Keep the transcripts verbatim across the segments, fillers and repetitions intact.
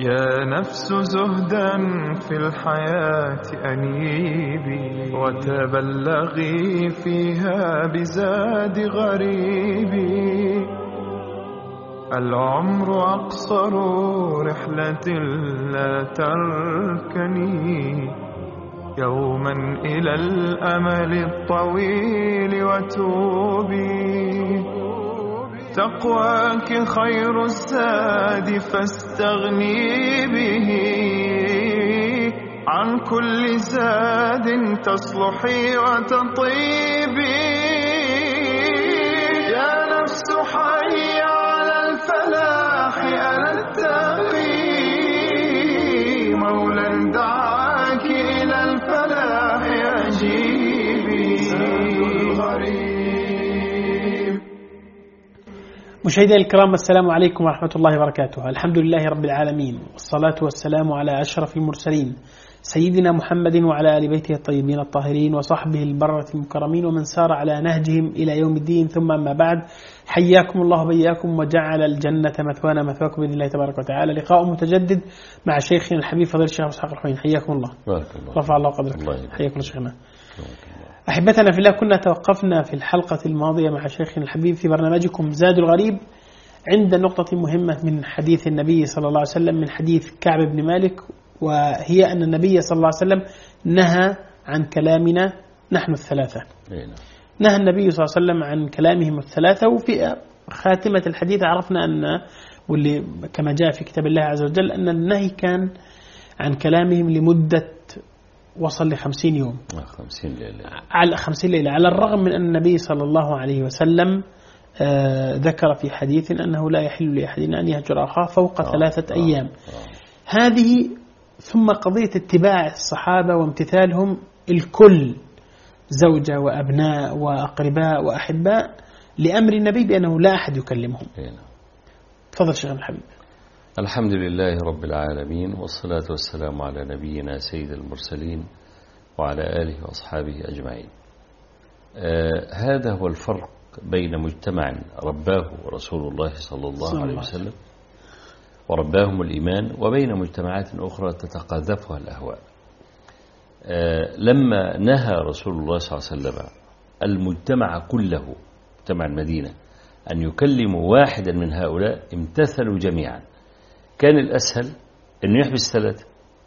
يا نفس زهدا في الحياة أنيبي، وتبلغي فيها بزاد غريبي. العمر أقصر رحلة لا تركني يوما إلى الأمل الطويل وتوبي. تقواك خير الزاد فاستغني به، عن كل زاد تصلحي وتطيبي. يا نفس حي على الفلاح أنا التقي، مولا دعاك إلى الفلاح أجيبي. الغريب. مشاهدينا الكرام، السلام عليكم ورحمة الله وبركاته. الحمد لله رب العالمين، والصلاة والسلام على أشرف المرسلين سيدنا محمد وعلى آل بيته الطيبين الطاهرين وصحبه البررة المكرمين ومن سار على نهجهم إلى يوم الدين. ثم ما بعد، حياكم الله وبياكم وجعل الجنة مثوانا مثواكم بإذن الله تبارك وتعالى. لقاء متجدد مع شيخنا الحبيب فضيلة الشيخ إسحاق الحويني. حياكم الله، الله. رفع الله قدرك. حياكم الله شيخنا. أحبتنا في الله، كنا توقفنا في الحلقة الماضية مع شيخنا الحبيب في برنامجكم زاد الغريب عند نقطة مهمة من حديث النبي صلى الله عليه وسلم، من حديث كعب بن مالك، وهي أن النبي صلى الله عليه وسلم نهى عن كلامنا نحن الثلاثة. نهى النبي صلى الله عليه وسلم عن كلامهم الثلاثة. وفي خاتمة الحديث عرفنا أن، واللي كما جاء في كتاب الله عز وجل، أن النهي كان عن كلامهم لمدة وصل لخمسين يوم، خمسين ليلة، على خمسين ليلة، على الرغم من أن النبي صلى الله عليه وسلم آه ذكر في حديث أنه لا يحل لأحد أن يهجر أخاه فوق آه ثلاثة آه أيام. آه هذه ثم قضية اتباع الصحابة وامتثالهم، الكل زوجة وأبناء وأقرباء وأحباء، لأمر النبي بأنه لا أحد يكلمهم. تفضل شيخنا الحبيب. الحمد لله رب العالمين، والصلاة والسلام على نبينا سيد المرسلين وعلى آله وأصحابه أجمعين. آه هذا هو الفرق بين مجتمع رباه رسول الله صلى الله عليه وسلم ورباهم الإيمان، وبين مجتمعات أخرى تتقاذفها الأهواء. آه لما نهى رسول الله صلى الله عليه وسلم المجتمع كله، مجتمع المدينة، أن يكلموا واحدا من هؤلاء، امتثلوا جميعا. كان الأسهل أنه يحبس ثلاثة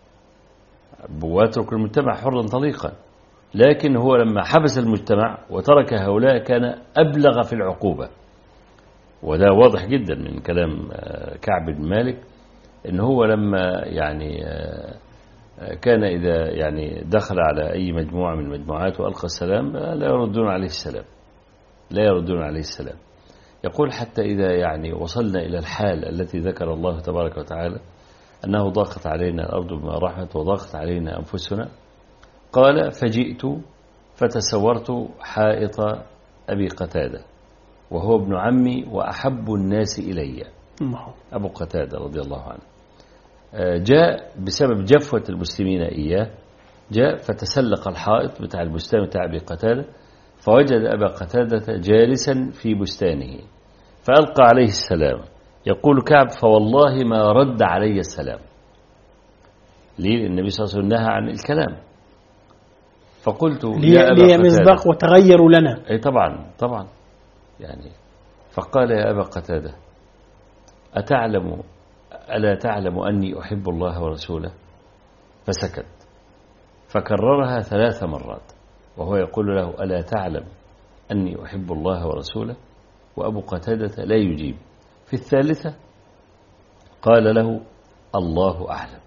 ويترك المجتمع حرا طليقا، لكن هو لما حبس المجتمع وترك هؤلاء كان أبلغ في العقوبة. وده واضح جدا من كلام كعب بن مالك، إن هو لما يعني كان إذا يعني دخل على أي مجموعة من المجموعات وألقى السلام لا يردون عليه السلام، لا يردون عليه السلام. يقول حتى إذا يعني وصلنا إلى الحال التي ذكر الله تبارك وتعالى أنه ضاقت علينا الأرض بما رحمت وضاقت علينا أنفسنا، قال فجئت فتسورت حائط أبي قتادة وهو ابن عمي وأحب الناس إلي، أبو قتادة رضي الله عنه. جاء بسبب جفوة المسلمين إياه، جاء فتسلق الحائط بتاع البستان بتاع أبي قتادة، فوجد أبا قتادة جالسا في بستانه فألقى عليه السلام. يقول كعب فوالله ما رد علي السلام. ليه؟ النبي صلى الله عليه وسلم نهى عن الكلام. فقلت يا أبا قتادة، مصداق وتغيروا لنا. أي طبعا طبعا يعني. فقال يا أبا قتادة أتعلم ألا تعلم أني أحب الله ورسوله؟ فسكت، فكررها ثلاث مرات وهو يقول له ألا تعلم أني أحب الله ورسوله؟ وأبو قتادة لا يجيب. في الثالثة قال له الله أعلم.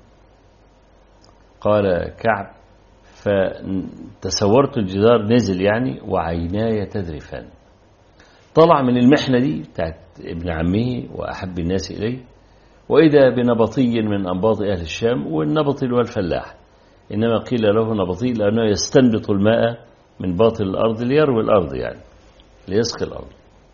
قال كعب فتسورت الجدار نزل يعني وعيناي تذرفان. طلع من المحنة دي بتاعت ابن عمه وأحب الناس إليه، وإذا بنبطي من أنباط أهل الشام، والنبطي هو الفلاح، إنما قيل له نبطي لأنه يستنبط الماء من باطن الأرض ليروي الأرض، يعني ليسقي الأرض.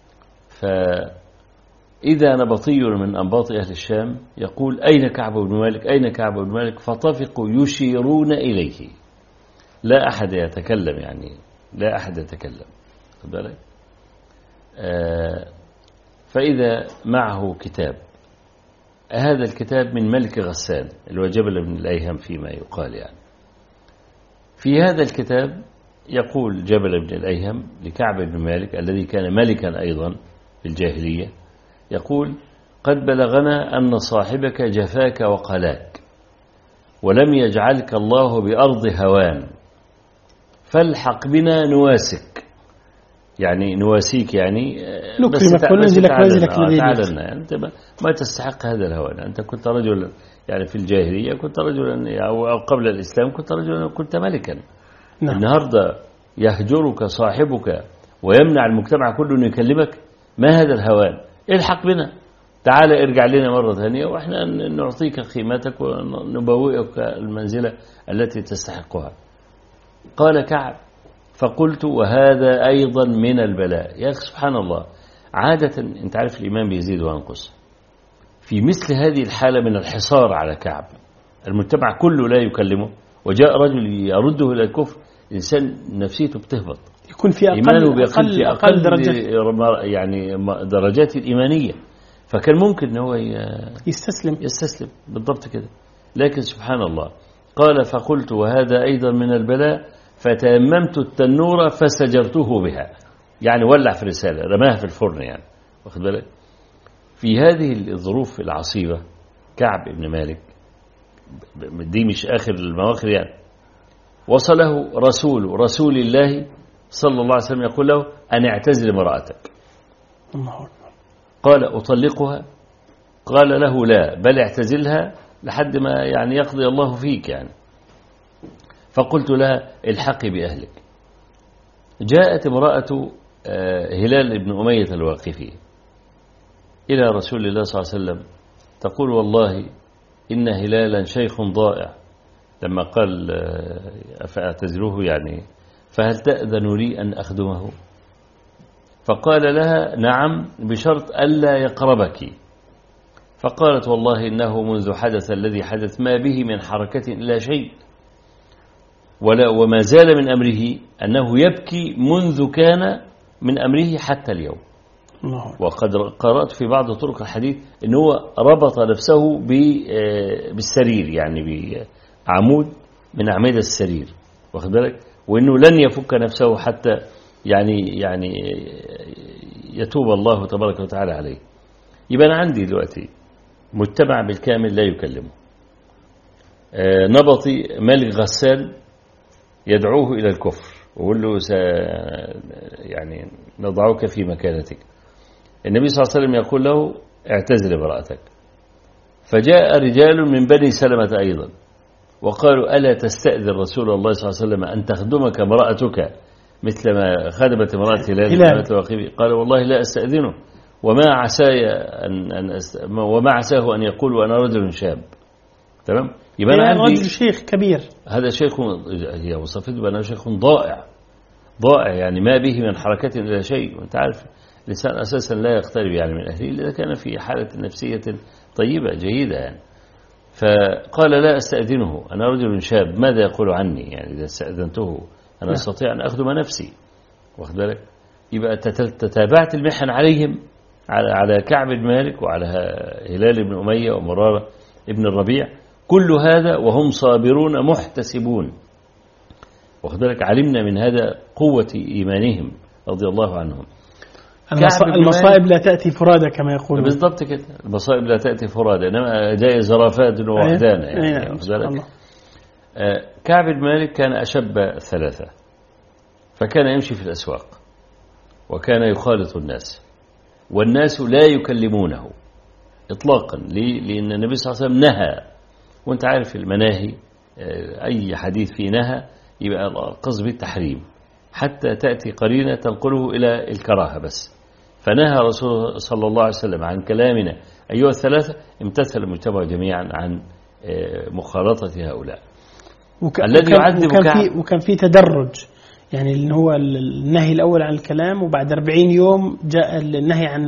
فإذا نبطي من أنباط أهل الشام يقول أين كعب بن مالك؟ أين كعب بن مالك؟ فطفقوا يشيرون إليه، لا أحد يتكلم، يعني لا أحد يتكلم. خد بالك؟ آه فإذا معه كتاب هذا الكتاب من ملك غسان اللي هو جبل بن الأيهم فيما يقال يعني. في هذا الكتاب يقول جبل بن الأيهم لكعب بن مالك الذي كان ملكا أيضا في الجاهلية، يقول: قد بلغنا أن صاحبك جفاك وقلاك ولم يجعلك الله بأرض هوان، فالحق بنا نواسك، يعني نواسيك يعني نكرمك وننزلك منزلك الذي تعالنا، يعني أنت ما تستحق هذا الهوان. أنت كنت رجلا يعني في الجاهلية كنت رجلا، أو قبل الإسلام كنت رجلا كنت ملكا. نعم. النهاردة يهجرك صاحبك ويمنع المجتمع كله أن يكلمك، ما هذا الهوان؟ الحق بنا، تعال ارجع لنا مرة ثانية وإحنا نعطيك قيمتك ونبوئك المنزلة التي تستحقها. قال كعب: فقلت وهذا أيضا من البلاء. يا أخي سبحان الله، عادة أنت عارف الإيمان بيزيد وينقص. في مثل هذه الحالة من الحصار على كعب، المجتمع كله لا يكلمه وجاء رجل يرده إلى الكفر، الإنسان نفسيته بتهبط، يكون في أقل, أقل, في أقل, أقل درجات يعني درجات الإيمانية، فكان ممكن أنه هو يستسلم يستسلم بالضبط كده. لكن سبحان الله، قال: فقلت وهذا أيضا من البلاء، فتيممت التنور فسجرته بها، يعني ولع في رسالة رماها في الفرن يعني، واخد بالك. في هذه الظروف العصيبة كعب بن مالك، دي مش آخر المواخر يعني، وصله رسول رسول الله صلى الله عليه وسلم يقول له: أن اعتزل امرأتك. قال: أطلقها؟ قال له: لا، بل اعتزلها لحد ما يعني يقضي الله فيك يعني. فقلت لها: الحقي بأهلك. جاءت امرأة هلال بن أمية الواقفي إلى رسول الله صلى الله عليه وسلم تقول: والله إن هلالا شيخ ضائع، لما قال فأعتزلوه يعني، فهل تأذن لي أن أخدمه؟ فقال لها: نعم، بشرط ألا يقربك. فقالت: والله إنه منذ حدث الذي حدث ما به من حركة إلا شيء، ولا وما زال من أمره أنه يبكي منذ كان من أمره حتى اليوم. الله. وقد قرأت في بعض طرق الحديث أنه ربط نفسه بالسرير، يعني بعمود من أعمدة السرير، واخد بالك، وأنه لن يفك نفسه حتى يعني يعني يتوب الله تبارك وتعالى عليه. يبقى أنا عندي دلوقتي مجتمع بالكامل لا يكلمه، نبطي ملك غسان يدعوه إلى الكفر ويقول له س يعني نضعك في مكانتك. النبي صلى الله عليه وسلم يقول له: اعتزل امرأتك. فجاء رجال من بني سلمة أيضا وقالوا: ألا تستأذن رسول الله صلى الله عليه وسلم أن تخدمك امرأتك مثل ما خدمت امرأة هلال؟ قال: والله لا أستأذنه، وما عساي أن, أن أست... وما عساه أن يقول وأنا رجل شاب. تمام؟ يبقى أنا عندي رجل شيخ كبير، هذا شيخ، هي وصفته بأنه شيخ ضائع ضائع، يعني ما به من حركة إلى شيء. وأنت عارف الإنسان أساسا لا يقترب يعني من أهله إذا كان في حالة نفسية طيبة جيدة يعني. فقال: لا أستأذنه، أنا رجل شاب، ماذا يقول عني؟ يعني إذا استأذنته أنا أستطيع أن أخدم نفسي، واخد بالك. يبقى تتابعت المحن عليهم، على على كعب بن مالك وعلى هلال بن أمية ومرارة ابن الربيع، كل هذا وهم صابرون محتسبون، واخد بالك. علمنا من هذا قوة إيمانهم رضي الله عنهم. المصائب لا تأتي فرادى كما يقول. بالضبط كده، المصائب لا تأتي فرادى، إنما جاء زرافات ووحدانا يعني. أيه. آه كعب بن مالك كان أشب الثلاثة، فكان يمشي في الأسواق وكان يخالط الناس، والناس لا يكلمونه إطلاقا. ليه؟ لأن النبي صلى الله عليه وسلم نهى، وانت عارف المناهي آه أي حديث فيه نهى يبقى القصد بالتحريم حتى تأتي قرينة تنقله إلى الكراهة بس. فنهى رسول صلى الله عليه وسلم عن كلامنا أيها الثلاثة، امتثل المجتمع جميعا عن مخالطة هؤلاء. وك... الذي يعذب وكان في وكان في تدرج، يعني اللي هو النهي الأول عن الكلام، وبعد أربعين يوم جاء النهي عن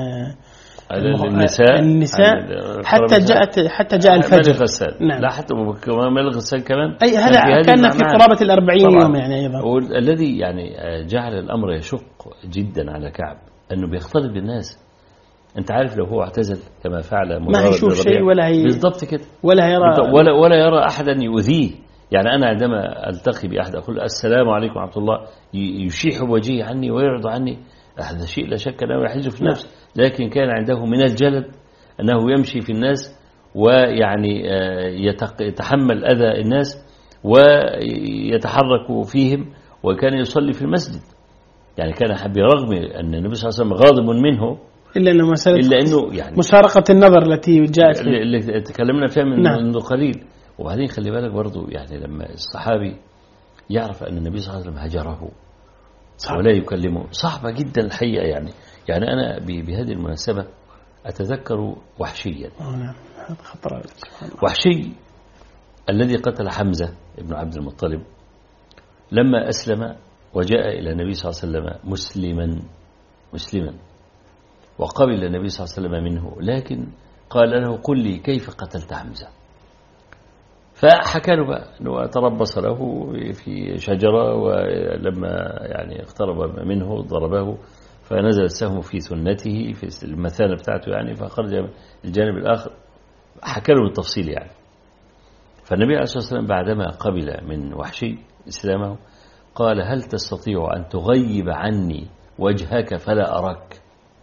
النساء, النساء حتى جاءت حتى جاء الفجر. نعم. لا حتى ملغ الغسال كمان. أي هذا كان في قرابة الأربعين يوم يعني أيضا. الذي يعني جعل الأمر يشق جدا على كعب أنه بيختلط بالناس. أنت عارف لو هو اعتزل كما فعل ما هيشوف شيء ولا هي بالضبط كده، ولا يرى ولا ولا يرى أحدا يؤذيه. يعني أنا عندما ألتقي بأحد أقول السلام عليكم ورحمة الله، يشيح بوجهه عني ويعرض عني، هذا شيء لا شك أنه يحز في النفس. لكن كان عنده من الجلد أنه يمشي في الناس ويعني يتحمل أذى الناس ويتحرك فيهم، وكان يصلي في المسجد. يعني كان برغم أن النبي صلى الله عليه وسلم غاضب منه إلا أنه مسألة إلا أنه يعني مشارقة النظر التي جاءت اللي تكلمنا فيها من نعم. منذ قليل. وبعدين خلي بالك برضو، يعني لما الصحابي يعرف أن النبي صلى الله عليه وسلم هجره صعب. ولا يكلمه، صعبة جدا الحقيقة. يعني يعني أنا بهذه المناسبة أتذكر وحشيا. نعم. خطر. وحشي الذي قتل حمزة ابن عبد المطلب لما أسلم وجاء إلى النبي صلى الله عليه وسلم مسلما مسلما وقبل النبي صلى الله عليه وسلم منه، لكن قال له قل لي كيف قتلت حمزة. فحكى له بقى أنه تربص له في شجرة، ولما يعني اقترب منه ضربه فنزل السهم في ثنته في المثانة بتاعته، يعني فخرج الجانب الآخر. حكى له بالتفصيل يعني. فالنبي عليه الصلاة والسلام بعدما قبل من وحشي إسلامه قال هل تستطيع أن تغيب عني وجهك فلا أراك؟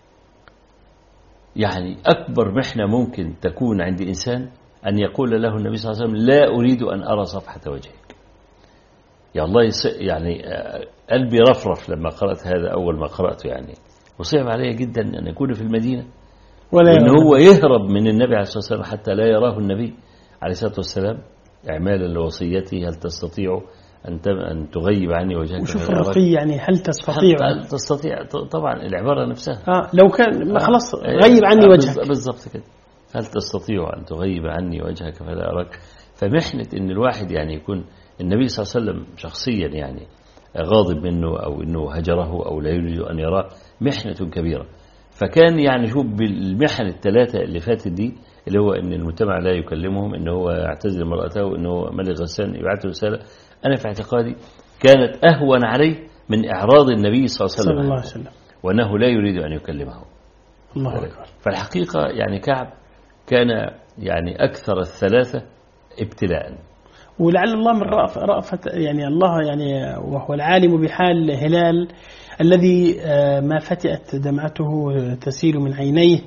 يعني أكبر محنة ممكن تكون عند إنسان أن يقول له النبي صلى الله عليه وسلم لا أريد أن أرى صفحة وجهك. يا الله، يعني قلبي رفرف لما قرأت هذا أول ما قرأته، يعني وصعب علي جدا أن يكون في المدينة وأن هو يهرب من النبي عليه الصلاة والسلام حتى لا يراه النبي عليه الصلاة والسلام إعمالا لوصيته هل تستطيع أن أن تغيب عني وجهك؟ وشوف الرقي، يعني هل تستطيع؟ هل تستطيع؟ طبعا العبارة نفسها آه لو كان ما خلاص غيب عني آه وجهك بالضبط كده. هل تستطيع أن تغيب عني وجهك فلا أراك؟ فمحنة إن الواحد يعني يكون النبي صلى الله عليه وسلم شخصيا يعني غاضب منه أو إنه هجره أو لا يريد أن يراه، محنة كبيرة. فكان يعني شوف بالمحن الثلاثة اللي فاتت دي، اللي هو إن المجتمع لا يكلمهم، إن هو يعتزل مرأته، إن هو ملك غسان يبعث رسالة، أنا في اعتقادي كانت أهون عليه من إعراض النبي صلى الله عليه وسلم وأنه لا يريد أن يكلمه. الله أكبر. فالحقيقة يعني كعب كان يعني أكثر الثلاثة ابتلاء، ولعل الله من رأفة يعني الله يعني وهو العالم بحال هلال الذي ما فتئت دمعته تسيل من عينيه،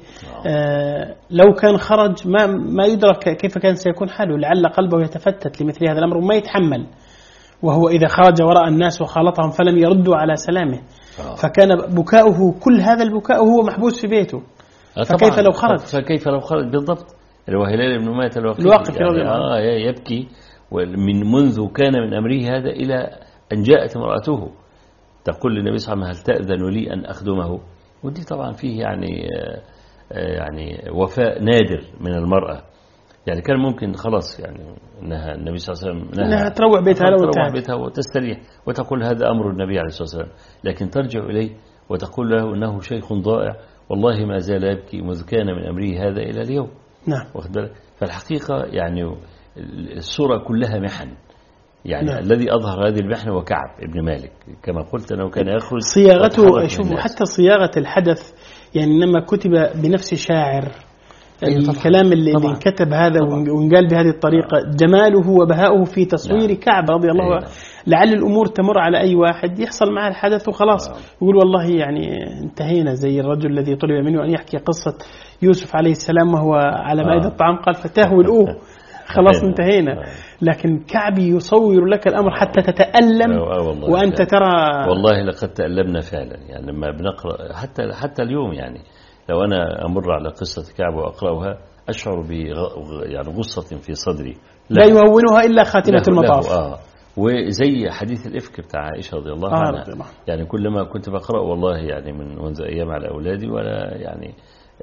لو كان خرج ما ما يدرك كيف كان سيكون حاله، لعل قلبه يتفتت لمثل هذا الأمر وما يتحمل، وهو إذا خرج وراء الناس وخالطهم فلم يردوا على سلامه، فكان بكاؤه كل هذا البكاء وهو محبوس في بيته، فكيف لو خرج؟ فكيف لو خرج بالضبط. اللي هو هلال بن أمية الواقفي يعني آه يبكي ومن منذ كان من أمره هذا إلى أن جاءت امرأته تقول للنبي صلى الله عليه وسلم هل تأذن لي أن أخدمه؟ ودي طبعا فيه يعني يعني وفاء نادر من المرأة. يعني كان ممكن خلاص يعني انها النبي صلى الله عليه وسلم انها تروح بيتها لو تروح بيتها وتستريح وتقول هذا أمر النبي عليه الصلاة والسلام، لكن ترجع إليه وتقول له إنه شيخ ضائع والله ما زال يبكي مذ كان من أمره هذا إلى اليوم. نعم. واخد بالك؟ فالحقيقة يعني السورة كلها محن، يعني نعم. الذي أظهر هذه المحنة وكعب ابن مالك كما قلت أنه كان يخرج صياغته. شوفوا حتى صياغة الحدث يعني إنما كتب بنفس شاعر. الكلام اللي, اللي انكتب هذا وانقال بهذه الطريقة جماله وبهاؤه في تصوير نعم. كعب رضي الله عنه. لعل الأمور تمر على أي واحد يحصل معه الحدث وخلاص نعم. يقول والله يعني انتهينا، زي الرجل الذي طلب منه أن يحكي قصة يوسف عليه السلام وهو على مائدة الطعام قال فتاه الأوه خلاص انتهينا. لكن كعبي يصور لك الأمر حتى تتألم وأنت ترى. والله لقد تألمنا فعلا، يعني لما بنقرأ حتى حتى اليوم، يعني لو أنا أمر على قصة كعب وأقرأها أشعر ب يعني غصة في صدري لا يهونها إلا خاتمة المطاف. آه. وزي حديث الإفك بتاع عائشة رضي الله عنها، آه يعني كلما كنت بقرأ والله يعني من منذ أيام على أولادي ولا يعني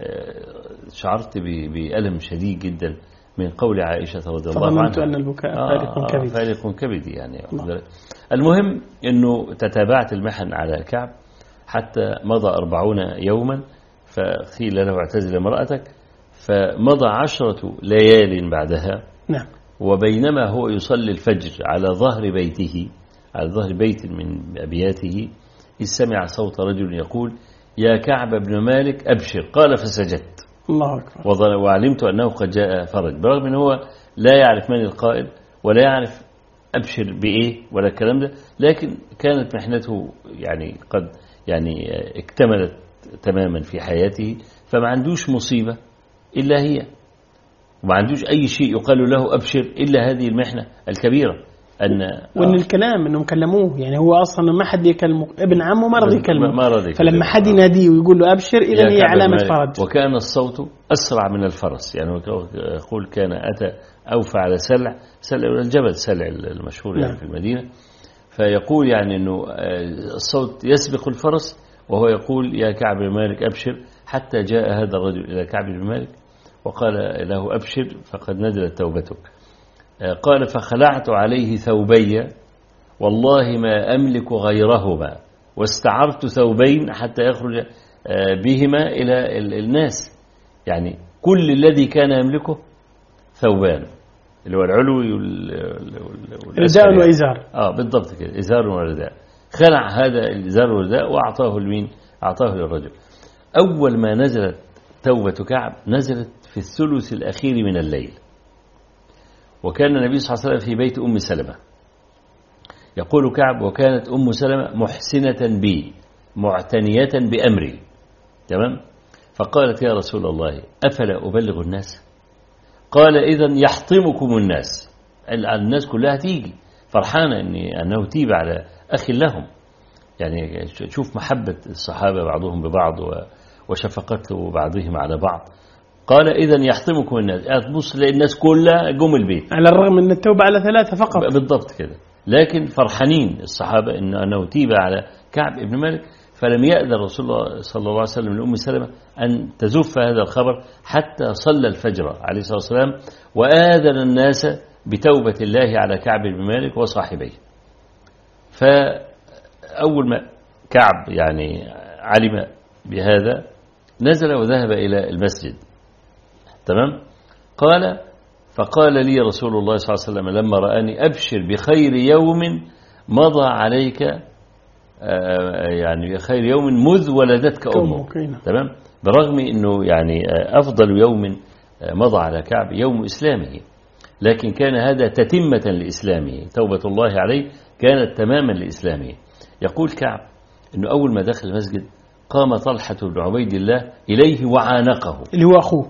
شعرت بألم شديد جدا من قول عائشة رضي الله عنها فظننت أن البكاء فارق كبدي. فارق كبدي يعني. المهم أنه تتابعت المحن على كعب حتى مضى أربعون يوما، فقيل له اعتزل امرأتك، فمضى عشرة ليال بعدها. نعم. وبينما هو يصلي الفجر على ظهر بيته، على ظهر بيت من أبياته، إذ سمع صوت رجل يقول يا كعب بن مالك أبشر. قال فسجدت الله أكبر. وعلمت أنه قد جاء فرج، برغم أنه هو لا يعرف من القائل ولا يعرف أبشر بإيه ولا الكلام ده، لكن كانت محنته يعني قد يعني اكتملت تماما في حياته، فما عندوش مصيبة إلا هي، وما عندوش أي شيء يقال له أبشر إلا هذه المحنة الكبيرة. أن وإن آه الكلام إنهم كلموه، يعني هو أصلا ما حد يكلمه، ابن عمه ما رضي يكلمه، فلما حد يناديه ويقول له أبشر إذا هي علامة فرج. وكان الصوت أسرع من الفرس، يعني يقول كان أتى أوفى على سلع سلع الجبل سلع المشهور يعني في المدينة، فيقول يعني أنه الصوت يسبق الفرس، وهو يقول يا كعب بن مالك أبشر، حتى جاء هذا الرجل إلى كعب بن مالك وقال له أبشر فقد نزلت توبتك. قال فخلعت عليه ثوبي والله ما أملك غيرهما، واستعرت ثوبين حتى يخرج بهما إلى الناس، يعني كل الذي كان يملكه ثوبان، اللي هو العلو رداء وإزار. آه بالضبط كده، إزار ورداء. خلع هذا الإزار والرداء وأعطاه لمين؟ أعطاه للرجل. أول ما نزلت توبة كعب نزلت في الثلث الأخير من الليل، وكان النبي صلى الله عليه وسلم في بيت أم سلمة. يقول كعب وكانت أم سلمة محسنة بي معتنية بأمري، تمام؟ فقالت يا رسول الله أفلا أبلغ الناس؟ قال إذن يحطمكم الناس، الناس كلها تيجي فرحانة إن أنه تيب على أخي لهم، يعني شوف محبة الصحابة بعضهم ببعض وشفقته بعضهم على بعض. قال إذن يحطمكم الناس، تبص للناس كلها قوم البيت، على الرغم من التوبة على ثلاثة فقط. بالضبط كده، لكن فرحانين الصحابة إن أنه تيب على كعب بن مالك. فلم يأذن رسول الله صلى الله عليه وسلم لأم سلمة أن تزف هذا الخبر حتى صلى الفجر عليه الصلاة والسلام، وآذن الناس بتوبة الله على كعب بن مالك وصاحبيه. فأول ما كعب يعني علم بهذا نزل وذهب إلى المسجد، تمام؟ قال فقال لي رسول الله صلى الله عليه وسلم لما رآني أبشر بخير يوم مضى عليك، يعني بخير يوم مذ ولدتك أمك، تمام؟ برغم أنه يعني أفضل يوم مضى على كعب يوم إسلامه، لكن كان هذا تتمة لإسلامه، توبة الله عليه كانت تماما لإسلامه. يقول كعب أنه أول ما دخل المسجد قام طلحة بن عبيد الله إليه وعانقه، اللي هو أخوه،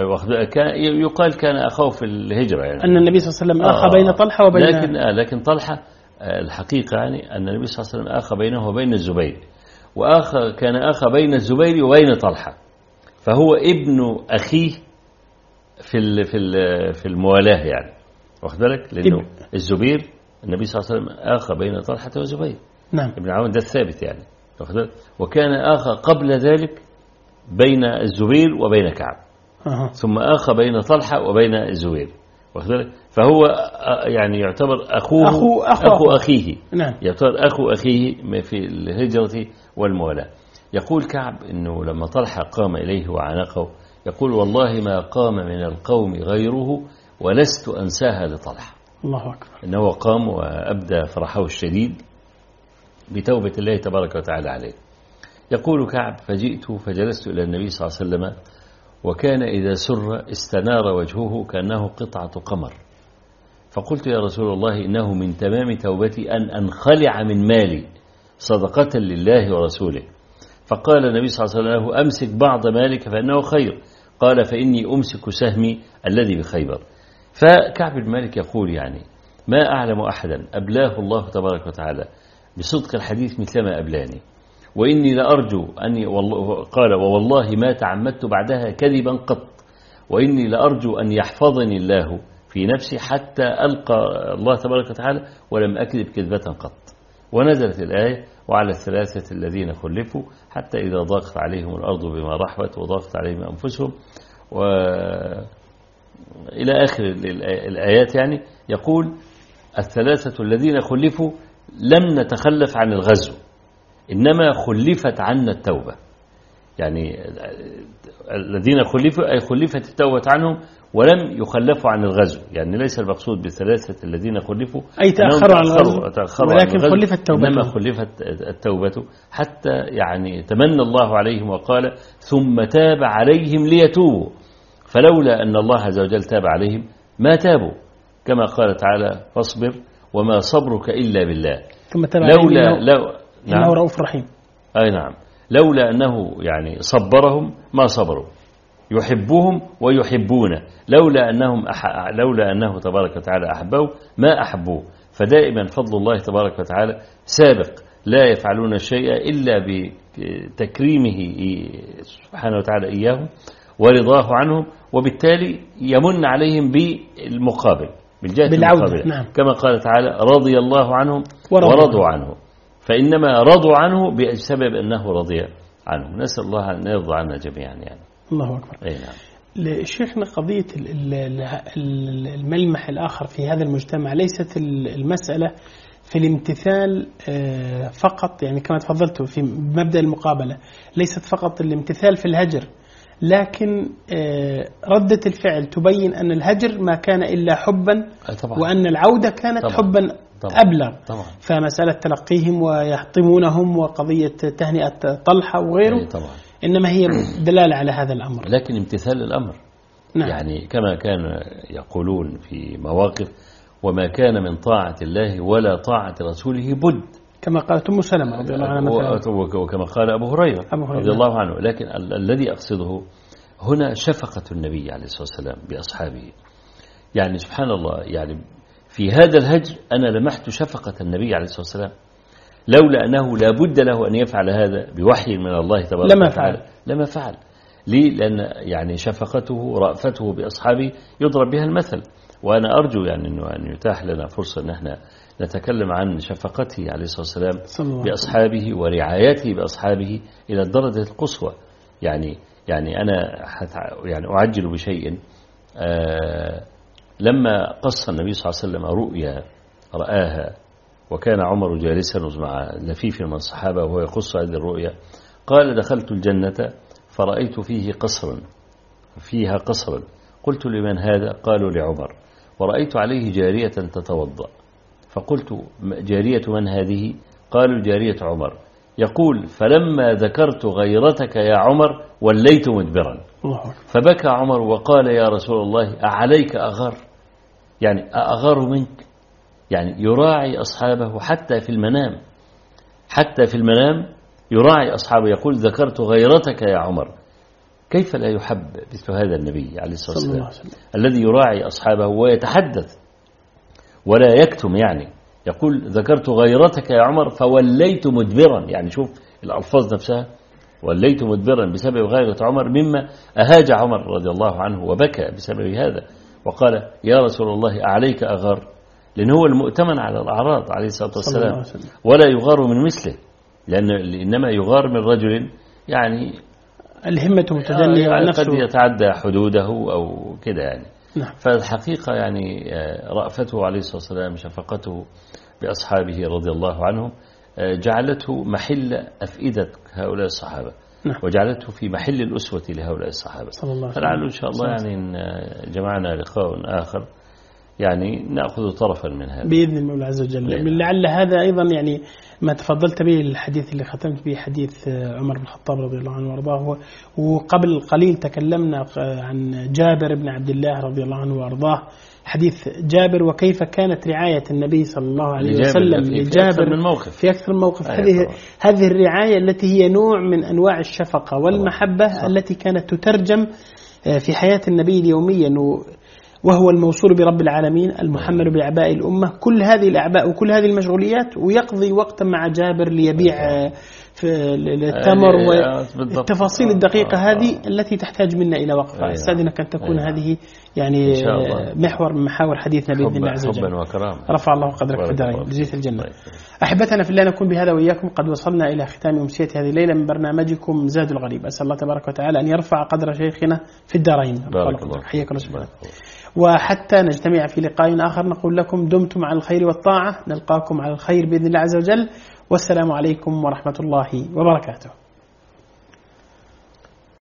يقال كان أخوه في الهجرة، يعني أن النبي صلى الله عليه وسلم أخى بين طلحة وبين، لكن, آه لكن طلحة الحقيقة يعني أن النبي صلى الله عليه وسلم أخى بينه وبين الزبير، وآخى كان أخى بين الزبير وبين طلحة، فهو ابن أخيه في في في الموالاة، يعني واخد بالك، لأنه إب... الزبير النبي صلى الله عليه وسلم أخى بين طلحة والزبير، نعم، ابن عون ده الثابت يعني، واخد بالك، وكان أخى قبل ذلك بين الزبير وبين كعب، أه. ثم أخى بين طلحة وبين الزبير، واخد بالك، فهو يعني يعتبر أخوه أخو, أخو, أخو أخيه، نعم، يعتبر أخو أخيه في الهجرة والموالاة. يقول كعب إنه لما طلحة قام إليه وعانقه يقول والله ما قام من القوم غيره ولست أنساها لطلحة. الله أكبر. إنه قام وأبدى فرحه الشديد بتوبة الله تبارك وتعالى عليه. يقول كعب فجئت فجلست إلى النبي صلى الله عليه وسلم وكان إذا سر استنار وجهه كأنه قطعة قمر، فقلت يا رسول الله إنه من تمام توبتي أن أنخلع من مالي صدقة لله ورسوله. فقال النبي صلى الله عليه وسلم أمسك بعض مالك فإنه خير، قال فإني أمسك سهمي الذي بخيبر. فكعب بن مالك يقول يعني ما أعلم أحدا أبلاه الله تبارك وتعالى بصدق الحديث مثلما أبلاني، وإني لأرجو أني والله قال ووالله ما تعمدت بعدها كذبا قط، وإني لأرجو أن يحفظني الله في نفسي حتى ألقى الله تبارك وتعالى ولم أكذب كذبة قط. ونزلت الآية وعلى الثلاثة الذين خلفوا حتى إذا ضاقت عليهم الأرض بما رحبت وضاقت عليهم أنفسهم وإلى آخر الآيات. يعني يقول الثلاثة الذين خلفوا لم نتخلف عن الغزو إنما خلفت عنا التوبة، يعني الذين خلفوا أي خلفت التوبة عنهم ولم يخلفوا عن الغزو، يعني ليس المقصود بالثلاثة الذين خلفوا أي تأخروا عن الغزو، تأخروا ولكن عن خلفت توبتهم، إنما خلفت التوبة حتى يعني تمنى الله عليهم وقال ثم تاب عليهم ليتوبوا، فلولا أن الله عز وجل تاب عليهم ما تابوا، كما قال تعالى فاصبر وما صبرك إلا بالله. ثم تاب لولا عليهم لو إنه نعم رؤوف رحيم. أي نعم، لولا أنه يعني صبرهم ما صبروا، يحبهم ويحبونه، لولا أنهم أح... لولا أنه تبارك وتعالى أحبه ما أحبوه. فدائما فضل الله تبارك وتعالى سابق، لا يفعلون الشيء إلا بتكريمه سبحانه وتعالى إياهم ورضاه عنهم، وبالتالي يمن عليهم بالمقابل، بالجهة المقابلة. نعم. كما قال تعالى رضي الله عنهم ورضوا, ورضوا عنه، فإنما رضوا عنه بسبب أنه رضي عنه. نسأل الله أن يرضى عنا جميعا يعني. الله أكبر. أي نعم. شيخنا قضية الملمح الآخر في هذا المجتمع ليست المسألة في الامتثال فقط، يعني كما تفضلت في مبدأ المقابلة، ليست فقط الامتثال في الهجر، لكن ردة الفعل تبين أن الهجر ما كان إلا حبا، طبعا. وأن العودة كانت طبعا. حبا طبعا. أبلغ طبعا. فمسألة تلقيهم ويحطمونهم وقضية تهنئة طلحة وغيره طبعا. إنما هي دلالة على هذا الأمر، لكن امتثال الأمر. نعم. يعني كما كان يقولون في مواقف وما كان من طاعة الله ولا طاعة رسوله بد، كما قالت أم سلمة رضي الله عنها، وكما قال أبو هريرة رضي الله عنه. لكن ال الذي أقصده هنا شفقة النبي عليه الصلاة والسلام بأصحابه. يعني سبحان الله، يعني في هذا الهجر أنا لمحت شفقة النبي عليه الصلاة والسلام، لولا أنه لا بد له أن يفعل هذا بوحي من الله تبارك لما وتعالى فعل. لما فعل. ليه؟ لأن يعني شفقته رأفته بأصحابه يضرب بها المثل. وأنا أرجو يعني أنه أن يتاح لنا فرصة أن احنا نتكلم عن شفقته عليه الصلاة والسلام بأصحابه ورعايته بأصحابه إلى الدرجة القصوى. يعني يعني أنا يعني أعجل بشيء. آه لما قص النبي صلى الله عليه وسلم رؤيا رآها، وكان عمر جالسا مع لفيف من الصحابة وهو يقص هذه الرؤيا، قال دخلت الجنة فرأيت فيه قصرا فيها قصرا، قلت لمن هذا؟ قالوا لعمر، ورأيت عليه جارية تتوضأ، فقلت جارية من هذه؟ قالوا جارية عمر. يقول فلما ذكرت غيرتك يا عمر وليت مدبرا، فبكى عمر وقال يا رسول الله أعليك أغار؟ يعني أغار منك؟ يعني يراعي أصحابه حتى في المنام، حتى في المنام يراعي أصحابه، يقول ذكرت غيرتك يا عمر. كيف لا يحب مثل هذا النبي عليه الصلاة والسلام الذي يراعي أصحابه ويتحدث ولا يكتم؟ يعني يقول ذكرت غيرتك يا عمر فوليت مدبرا، يعني شوف الألفاظ نفسها، وليت مدبرا بسبب غيرة عمر، مما أهاج عمر رضي الله عنه وبكى بسبب هذا، وقال يا رسول الله أعليك أغار؟ لأن هو المؤتمن على الأعراض عليه الصلاة والسلام، ولا يغار من مثله، لأن إنما يغار من رجل يعني الهمة متدنية يعني ونفسه قد يتعدى حدوده أو كده يعني. نعم. فالحقيقة يعني رأفته عليه الصلاة والسلام، شفقته بأصحابه رضي الله عنهم، جعلته محل أفئدة هؤلاء الصحابة. نعم. وجعلته في محل الأسوة لهؤلاء الصحابة. فلعله إن شاء الله يعني إن جمعنا لقاء آخر يعني نأخذ طرفا من هذا بإذن المولى عز وجل. لعل هذا أيضا يعني ما تفضلت به الحديث اللي ختمت به، حديث عمر بن الخطاب رضي الله عنه وارضاه، وقبل قليل تكلمنا عن جابر بن عبد الله رضي الله عنه وارضاه، حديث جابر وكيف كانت رعاية النبي صلى الله عليه وسلم لجابر من موقف في أكثر من موقف. هذه هذه الرعاية التي هي نوع من أنواع الشفقة والمحبة صح. التي كانت تترجم في حياة النبي اليوميا، وهو الموصول برب العالمين المحمل بأعباء الأمة، كل هذه الأعباء وكل هذه المشغوليات، ويقضي وقتا مع جابر ليبيع في التمر والتفاصيل الدقيقة هذه التي تحتاج منا إلى وقفة. أستاذنك أن تكون هذه يعني محور من محاور حديثنا بإذن الله عز وجل. رفع الله قدرك في الدارين بزيت الجنة. أحبتنا في الله، نكون بهذا وإياكم قد وصلنا إلى ختام أمسية هذه الليلة من برنامجكم زاد الغريب. أسأل الله تبارك وتعالى أن يرفع قدر شيخنا في الدارين. حياك الله سبحانه. وحتى نجتمع في لقاء آخر نقول لكم دمتم على الخير والطاعة، نلقاكم على الخير بإذن الله عز وجل، والسلام عليكم ورحمة الله وبركاته.